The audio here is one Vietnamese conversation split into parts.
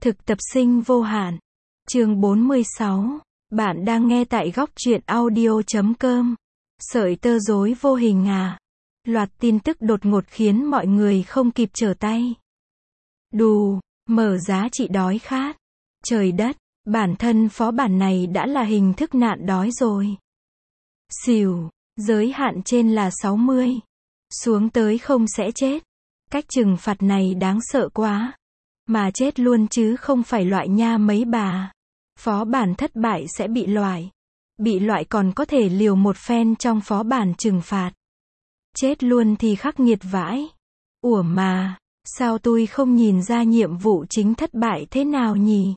Thực tập sinh vô hạn. Chương 46. Bạn đang nghe tại góc truyện audio.com. Sợi tơ rối vô hình à. Loạt tin tức đột ngột khiến mọi người không kịp trở tay. Đù, mở giá trị đói khát. Trời đất, bản thân phó bản này đã là hình thức nạn đói rồi. Xỉu, giới hạn trên là 60. Xuống tới không sẽ chết. Cách trừng phạt này đáng sợ quá. Mà chết luôn chứ không phải loại nha mấy bà. Phó bản thất bại sẽ bị loại. Bị loại còn có thể liều một phen trong phó bản trừng phạt. Chết luôn thì khắc nghiệt vãi. Ủa mà, sao tôi không nhìn ra nhiệm vụ chính thất bại thế nào nhỉ?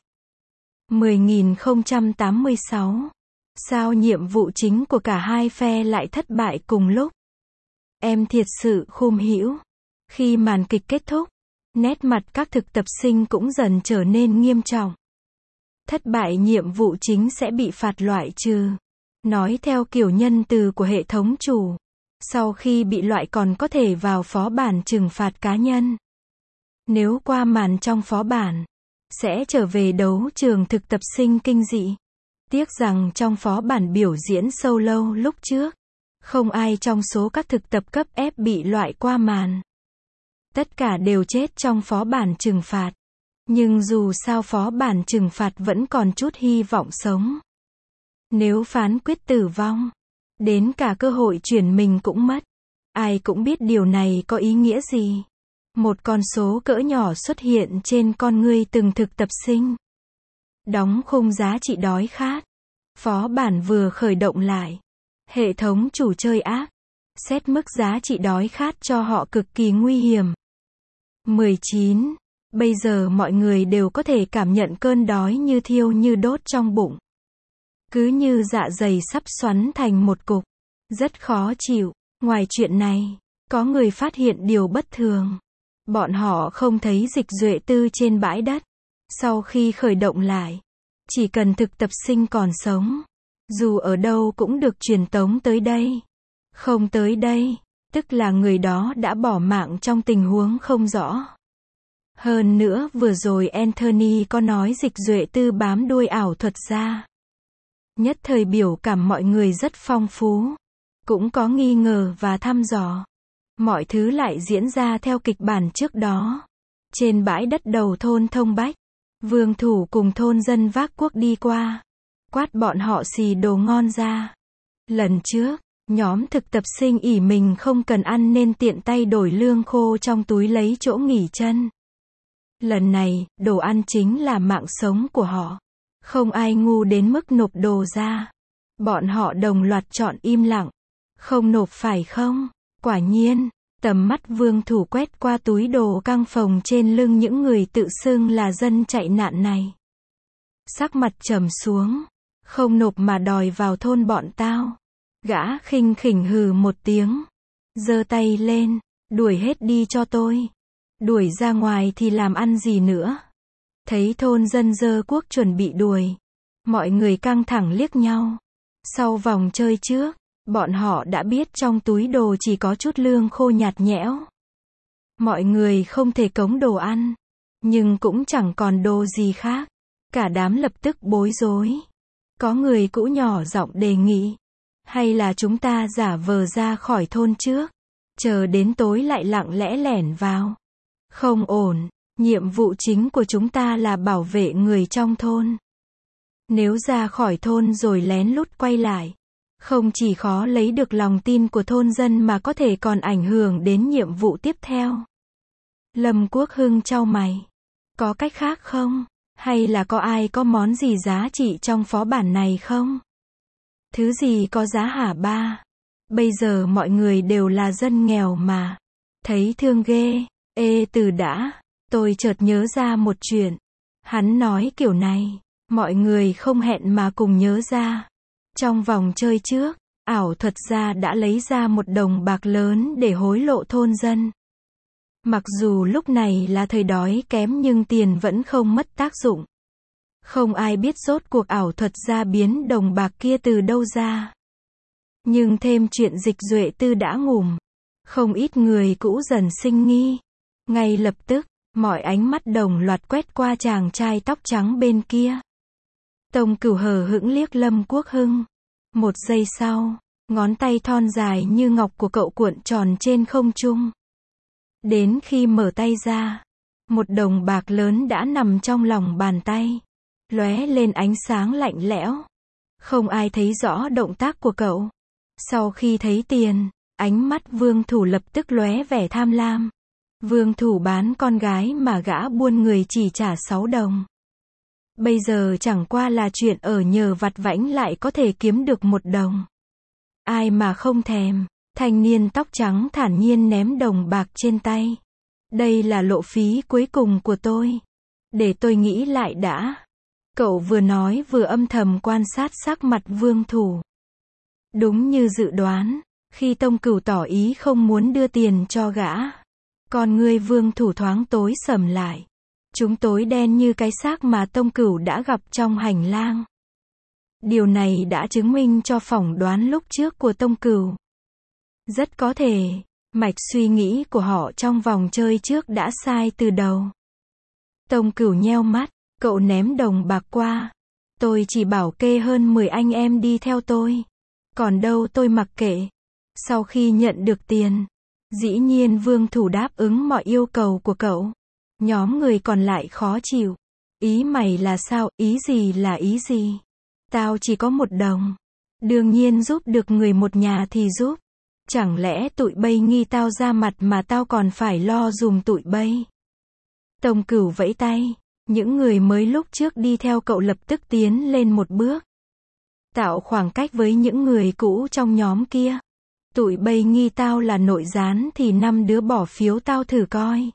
10.086. Sao nhiệm vụ chính của cả hai phe lại thất bại cùng lúc? Em thiệt sự khôn hĩu. Khi màn kịch kết thúc, nét mặt các thực tập sinh cũng dần trở nên nghiêm trọng. Thất bại nhiệm vụ chính sẽ bị phạt loại trừ. Nói theo kiểu nhân từ của hệ thống chủ. Sau khi bị loại còn có thể vào phó bản trừng phạt cá nhân. Nếu qua màn trong phó bản, sẽ trở về đấu trường thực tập sinh kinh dị. Tiếc rằng trong phó bản biểu diễn solo lúc trước, không ai trong số các thực tập cấp F bị loại qua màn. Tất cả đều chết trong phó bản trừng phạt. Nhưng dù sao phó bản trừng phạt vẫn còn chút hy vọng sống. Nếu phán quyết tử vong, đến cả cơ hội chuyển mình cũng mất. Ai cũng biết điều này có ý nghĩa gì. Một con số cỡ nhỏ xuất hiện trên con ngươi từng thực tập sinh. Đóng khung giá trị đói khát. Phó bản vừa khởi động lại. Hệ thống chủ chơi ác. Xét mức giá trị đói khát cho họ cực kỳ nguy hiểm. 19. Bây giờ mọi người đều có thể cảm nhận cơn đói như thiêu như đốt trong bụng. Cứ như dạ dày sắp xoắn thành một cục. Rất khó chịu. Ngoài chuyện này, có người phát hiện điều bất thường. Bọn họ không thấy dịch duệ tư trên bãi đất. Sau khi khởi động lại, chỉ cần thực tập sinh còn sống, dù ở đâu cũng được truyền tống tới đây. Không tới đây, tức là người đó đã bỏ mạng trong tình huống không rõ. Hơn nữa vừa rồi Anthony có nói dịch duệ tư bám đuôi ảo thuật ra. Nhất thời biểu cảm mọi người rất phong phú. Cũng có nghi ngờ và thăm dò. Mọi thứ lại diễn ra theo kịch bản trước đó. Trên bãi đất đầu thôn Thông Bách, vương thủ cùng thôn dân vác cuốc đi qua. Quát bọn họ xì đồ ngon ra. Lần trước, nhóm thực tập sinh ỷ mình không cần ăn nên tiện tay đổi lương khô trong túi lấy chỗ nghỉ chân. Lần này, đồ ăn chính là mạng sống của họ. Không ai ngu đến mức nộp đồ ra. Bọn họ đồng loạt chọn im lặng. Không nộp phải không? Quả nhiên, tầm mắt vương thủ quét qua túi đồ căng phồng trên lưng những người tự xưng là dân chạy nạn này. Sắc mặt trầm xuống. Không nộp mà đòi vào thôn bọn tao. Gã khinh khỉnh hừ một tiếng. Giơ tay lên. Đuổi hết đi cho tôi. Đuổi ra ngoài thì làm ăn gì nữa. Thấy thôn dân giơ cuốc chuẩn bị đuổi. Mọi người căng thẳng liếc nhau. Sau vòng chơi trước, bọn họ đã biết trong túi đồ chỉ có chút lương khô nhạt nhẽo. Mọi người không thể cống đồ ăn. Nhưng cũng chẳng còn đồ gì khác. Cả đám lập tức bối rối. Có người cũ nhỏ giọng đề nghị. Hay là chúng ta giả vờ ra khỏi thôn trước. Chờ đến tối lại lặng lẽ lẻn vào. Không ổn. Nhiệm vụ chính của chúng ta là bảo vệ người trong thôn. Nếu ra khỏi thôn rồi lén lút quay lại, không chỉ khó lấy được lòng tin của thôn dân mà có thể còn ảnh hưởng đến nhiệm vụ tiếp theo. Lâm Quốc Hưng chau mày. Có cách khác không? Hay là có ai có món gì giá trị trong phó bản này không? Thứ gì có giá hả ba? Bây giờ mọi người đều là dân nghèo mà. Thấy thương ghê. Ê từ đã. Tôi chợt nhớ ra một chuyện. Hắn nói kiểu này, mọi người không hẹn mà cùng nhớ ra. Trong vòng chơi trước, ảo thuật gia đã lấy ra một đồng bạc lớn để hối lộ thôn dân. Mặc dù lúc này là thời đói kém nhưng tiền vẫn không mất tác dụng. Không ai biết rốt cuộc ảo thuật gia biến đồng bạc kia từ đâu ra. Nhưng thêm chuyện dịch duệ tư đã ngủm. Không ít người cũ dần sinh nghi. Ngay lập tức, Mọi ánh mắt đồng loạt quét qua chàng trai tóc trắng bên kia. Tông Cửu hờ hững liếc Lâm Quốc Hưng. Một giây sau, ngón tay thon dài như ngọc của cậu cuộn tròn trên không trung. Đến khi mở tay ra, một đồng bạc lớn đã nằm trong lòng bàn tay, lóe lên ánh sáng lạnh lẽo. Không ai thấy rõ động tác của cậu. Sau khi thấy tiền, ánh mắt Vương Thủ lập tức lóe vẻ tham lam. Vương Thủ bán con gái mà gã buôn người chỉ trả 6 đồng. Bây giờ chẳng qua là chuyện ở nhờ vặt vãnh lại có thể kiếm được 1 đồng. Ai mà không thèm. Thanh niên tóc trắng thản nhiên ném đồng bạc trên tay. Đây là lộ phí cuối cùng của tôi. Để tôi nghĩ lại đã. Cậu vừa nói vừa âm thầm quan sát sắc mặt Vương Thủ. Đúng như dự đoán, khi Tông Cửu tỏ ý không muốn đưa tiền cho gã, con ngươi Vương Thủ thoáng tối sầm lại. Chúng tối đen như cái xác mà Tông Cửu đã gặp trong hành lang. Điều này đã chứng minh cho phỏng đoán lúc trước của Tông Cửu. Rất có thể, mạch suy nghĩ của họ trong vòng chơi trước đã sai từ đầu. Tông Cửu nheo mắt, cậu ném đồng bạc qua. Tôi chỉ bảo kê hơn 10 anh em đi theo tôi. Còn đâu tôi mặc kệ. Sau khi nhận được tiền, dĩ nhiên Vương Thủ đáp ứng mọi yêu cầu của cậu. Nhóm người còn lại khó chịu. Ý mày là sao, ý gì là ý gì? Tao chỉ có 1 đồng. Đương nhiên giúp được người một nhà thì giúp. Chẳng lẽ tụi bay nghi tao ra mặt mà tao còn phải lo dùm tụi bay? Tông Cửu vẫy tay. Những người mới lúc trước đi theo cậu lập tức tiến lên một bước. Tạo khoảng cách với những người cũ trong nhóm kia. Tụi bay nghi tao là nội gián thì 5 đứa bỏ phiếu tao thử coi.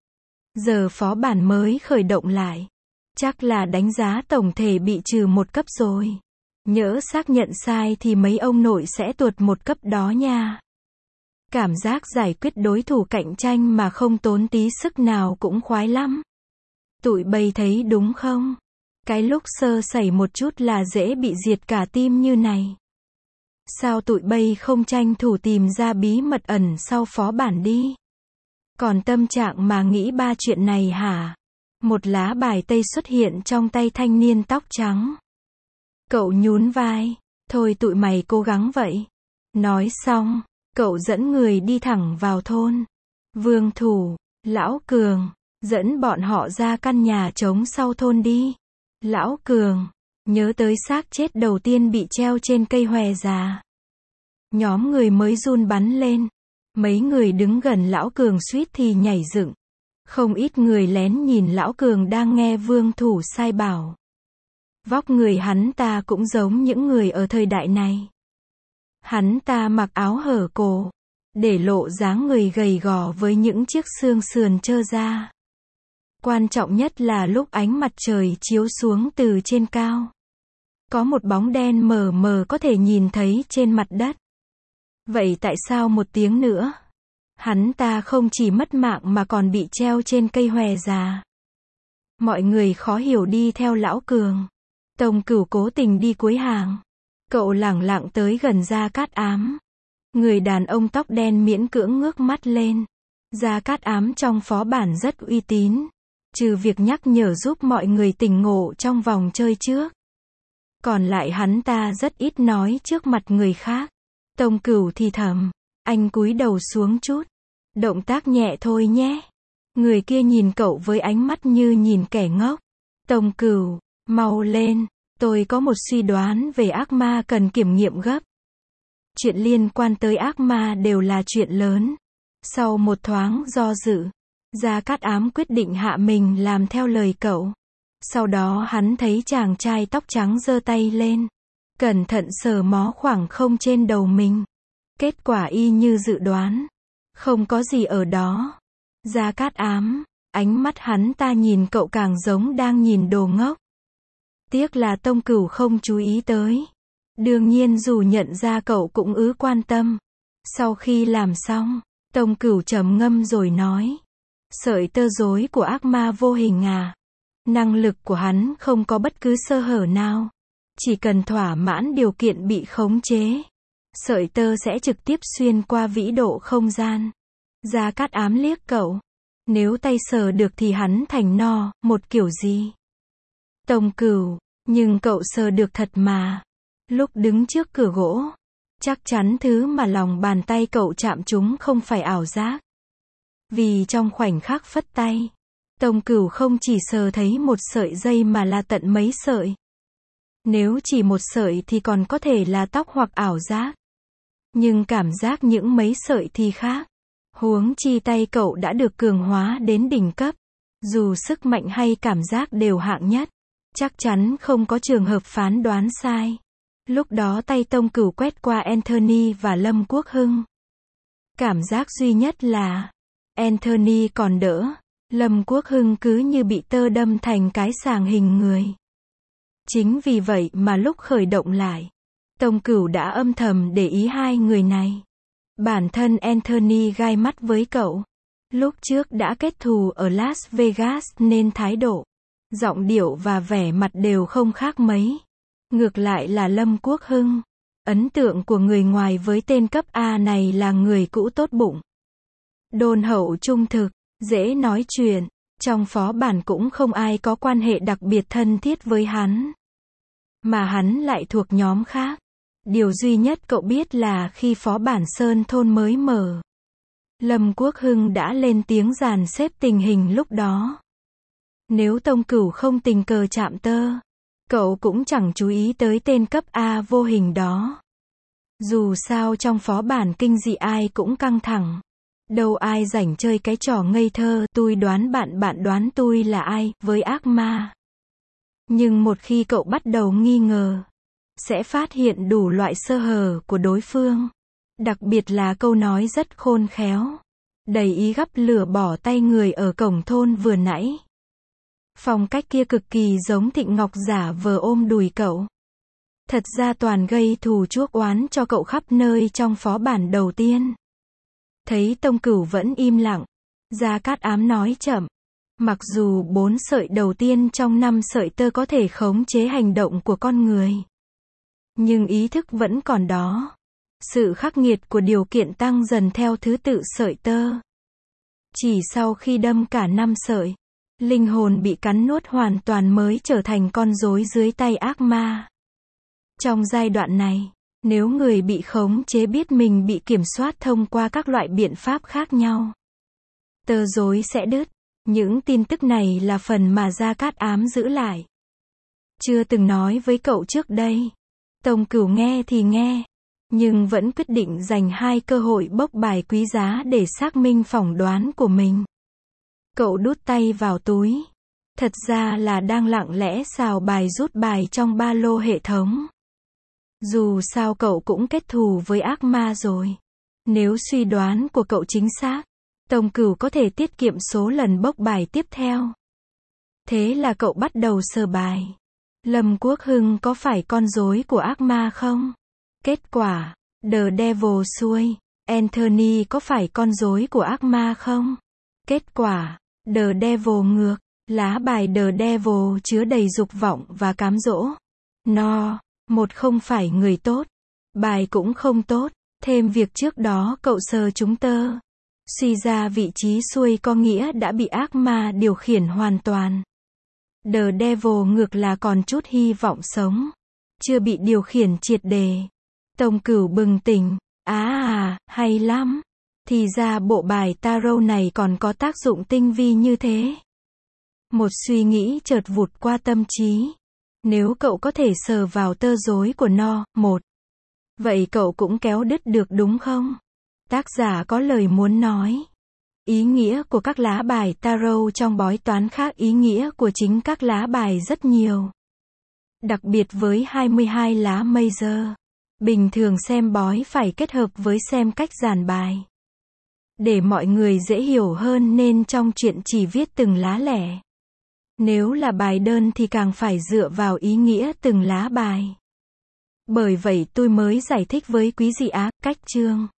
Giờ phó bản mới khởi động lại. Chắc là đánh giá tổng thể bị trừ 1 cấp rồi. Nhỡ xác nhận sai thì mấy ông nội sẽ tuột 1 cấp đó nha. Cảm giác giải quyết đối thủ cạnh tranh mà không tốn tí sức nào cũng khoái lắm. Tụi bay thấy đúng không? Cái lúc sơ sẩy một chút là dễ bị diệt cả team như này. Sao tụi bay không tranh thủ tìm ra bí mật ẩn sau phó bản đi? Còn tâm trạng mà nghĩ 3 chuyện này hả? Một lá bài tây xuất hiện trong tay thanh niên tóc trắng. Cậu nhún vai. Thôi tụi mày cố gắng vậy. Nói xong, cậu dẫn người đi thẳng vào thôn. Vương Thủ, Lão Cường, dẫn bọn họ ra căn nhà trống sau thôn đi. Lão Cường, nhớ tới xác chết đầu tiên bị treo trên cây hòe già. Nhóm người mới run bắn lên. Mấy người đứng gần Lão Cường suýt thì nhảy dựng. Không ít người lén nhìn Lão Cường đang nghe Vương Thủ sai bảo. Vóc người hắn ta cũng giống những người ở thời đại này. Hắn ta mặc áo hở cổ, để lộ dáng người gầy gò với những chiếc xương sườn trơ ra. Quan trọng nhất là lúc ánh mặt trời chiếu xuống từ trên cao. Có một bóng đen mờ mờ có thể nhìn thấy trên mặt đất. Vậy tại sao 1 tiếng nữa? Hắn ta không chỉ mất mạng mà còn bị treo trên cây hòe già. Mọi người khó hiểu đi theo Lão Cường. Tông Cửu cố tình đi cuối hàng. Cậu lẳng lặng tới gần Gia Cát Ám. Người đàn ông tóc đen miễn cưỡng ngước mắt lên. Gia Cát Ám trong phó bản rất uy tín. Trừ việc nhắc nhở giúp mọi người tỉnh ngộ trong vòng chơi trước. Còn lại hắn ta rất ít nói trước mặt người khác. Tông Cửu thì thầm. Anh cúi đầu xuống chút. Động tác nhẹ thôi nhé. Người kia nhìn cậu với ánh mắt như nhìn kẻ ngốc. Tông Cửu, mau lên. Tôi có một suy đoán về ác ma cần kiểm nghiệm gấp. Chuyện liên quan tới ác ma đều là chuyện lớn. Sau một thoáng do dự, Gia Cát Ám quyết định hạ mình làm theo lời cậu. Sau đó hắn thấy chàng trai tóc trắng giơ tay lên. Cẩn thận sờ mó khoảng không trên đầu mình. Kết quả y như dự đoán. Không có gì ở đó. Gia Cát Ám, ánh mắt hắn ta nhìn cậu càng giống đang nhìn đồ ngốc. Tiếc là Tông Cửu không chú ý tới. Đương nhiên dù nhận ra cậu cũng quan tâm. Sau khi làm xong, Tông Cửu trầm ngâm rồi nói. Sợi tơ rối của ác ma vô hình à? Năng lực của hắn không có bất cứ sơ hở nào. Chỉ cần thỏa mãn điều kiện bị khống chế. Sợi tơ sẽ trực tiếp xuyên qua vĩ độ không gian. Gia Cát Ám liếc cậu. Nếu tay sờ được thì hắn thành no, một kiểu gì? Tông Cửu, nhưng cậu sờ được thật mà. Lúc đứng trước cửa gỗ, chắc chắn thứ mà lòng bàn tay cậu chạm trúng không phải ảo giác. Vì trong khoảnh khắc phất tay, Tông Cửu không chỉ sờ thấy một sợi dây mà là tận mấy sợi. Nếu chỉ một sợi thì còn có thể là tóc hoặc ảo giác. Nhưng cảm giác những mấy sợi thì khác. Huống chi tay cậu đã được cường hóa đến đỉnh cấp. Dù sức mạnh hay cảm giác đều hạng nhất, chắc chắn không có trường hợp phán đoán sai. Lúc đó tay Tông Cửu quét qua Anthony và Lâm Quốc Hưng. Cảm giác duy nhất là Anthony còn đỡ, Lâm Quốc Hưng cứ như bị tơ đâm thành cái sàng hình người. Chính vì vậy mà lúc khởi động lại, Tông Cửu đã âm thầm để ý hai người này. Bản thân Anthony gai mắt với cậu. Lúc trước đã kết thù ở Las Vegas nên thái độ, giọng điệu và vẻ mặt đều không khác mấy. Ngược lại là Lâm Quốc Hưng. Ấn tượng của người ngoài với tên cấp A này là người cũ tốt bụng, đôn hậu trung thực, dễ nói chuyện. Trong phó bản cũng không ai có quan hệ đặc biệt thân thiết với hắn. Mà hắn lại thuộc nhóm khác. Điều duy nhất cậu biết là khi phó bản Sơn Thôn mới mở, Lâm Quốc Hưng đã lên tiếng dàn xếp tình hình lúc đó. Nếu Tông Cửu không tình cờ chạm tơ, cậu cũng chẳng chú ý tới tên cấp A vô hình đó. Dù sao trong phó bản kinh dị ai cũng căng thẳng. Đâu ai rảnh chơi cái trò ngây thơ, tôi đoán bạn, bạn đoán tôi là ai, với ác ma. Nhưng một khi cậu bắt đầu nghi ngờ, sẽ phát hiện đủ loại sơ hở của đối phương. Đặc biệt là câu nói rất khôn khéo, đầy ý gắp lửa bỏ tay người ở cổng thôn vừa nãy. Phong cách kia cực kỳ giống Thịnh Ngọc giả vờ ôm đùi cậu. Thật ra toàn gây thù chuốc oán cho cậu khắp nơi trong phó bản đầu tiên. Thấy Tông Cửu vẫn im lặng, Gia Cát Ám nói chậm. Mặc dù 4 sợi đầu tiên trong 5 sợi tơ có thể khống chế hành động của con người, nhưng ý thức vẫn còn đó. Sự khắc nghiệt của điều kiện tăng dần theo thứ tự sợi tơ. Chỉ sau khi đâm cả 5 sợi, linh hồn bị cắn nuốt hoàn toàn mới trở thành con rối dưới tay ác ma. Trong giai đoạn này, nếu người bị khống chế biết mình bị kiểm soát thông qua các loại biện pháp khác nhau, tơ rối sẽ đứt. Những tin tức này là phần mà Gia Cát Ám giữ lại. Chưa từng nói với cậu trước đây. Tông Cửu nghe thì nghe, nhưng vẫn quyết định dành 2 cơ hội bốc bài quý giá để xác minh phỏng đoán của mình. Cậu đút tay vào túi. Thật ra là đang lặng lẽ xào bài rút bài trong ba lô hệ thống. Dù sao cậu cũng kết thù với ác ma rồi. Nếu suy đoán của cậu chính xác, Tông Cửu có thể tiết kiệm số lần bốc bài tiếp theo. Thế là cậu bắt đầu sờ bài. Lâm Quốc Hưng có phải con rối của ác ma không? Kết quả, The Devil xuôi. Anthony có phải con rối của ác ma không? Kết quả, The Devil ngược. Lá bài The Devil chứa đầy dục vọng và cám dỗ. No, một không phải người tốt. Bài cũng không tốt. Thêm việc trước đó cậu sờ trúng tơ. Suy ra vị trí xuôi có nghĩa đã bị ác ma điều khiển hoàn toàn. The Devil ngược là còn chút hy vọng sống. Chưa bị điều khiển triệt đề. Tông Cửu bừng tỉnh. Hay lắm. Thì ra bộ bài tarot này còn có tác dụng tinh vi như thế. Một suy nghĩ chợt vụt qua tâm trí. Nếu cậu có thể sờ vào tơ rối của nó, vậy cậu cũng kéo đứt được đúng không? Tác giả có lời muốn nói. Ý nghĩa của các lá bài tarot trong bói toán khác ý nghĩa của chính các lá bài rất nhiều. Đặc biệt với 22 lá major. Bình thường xem bói phải kết hợp với xem cách dàn bài. Để mọi người dễ hiểu hơn nên trong truyện chỉ viết từng lá lẻ. Nếu là bài đơn thì càng phải dựa vào ý nghĩa từng lá bài. Bởi vậy tôi mới giải thích với quý vị cách chương.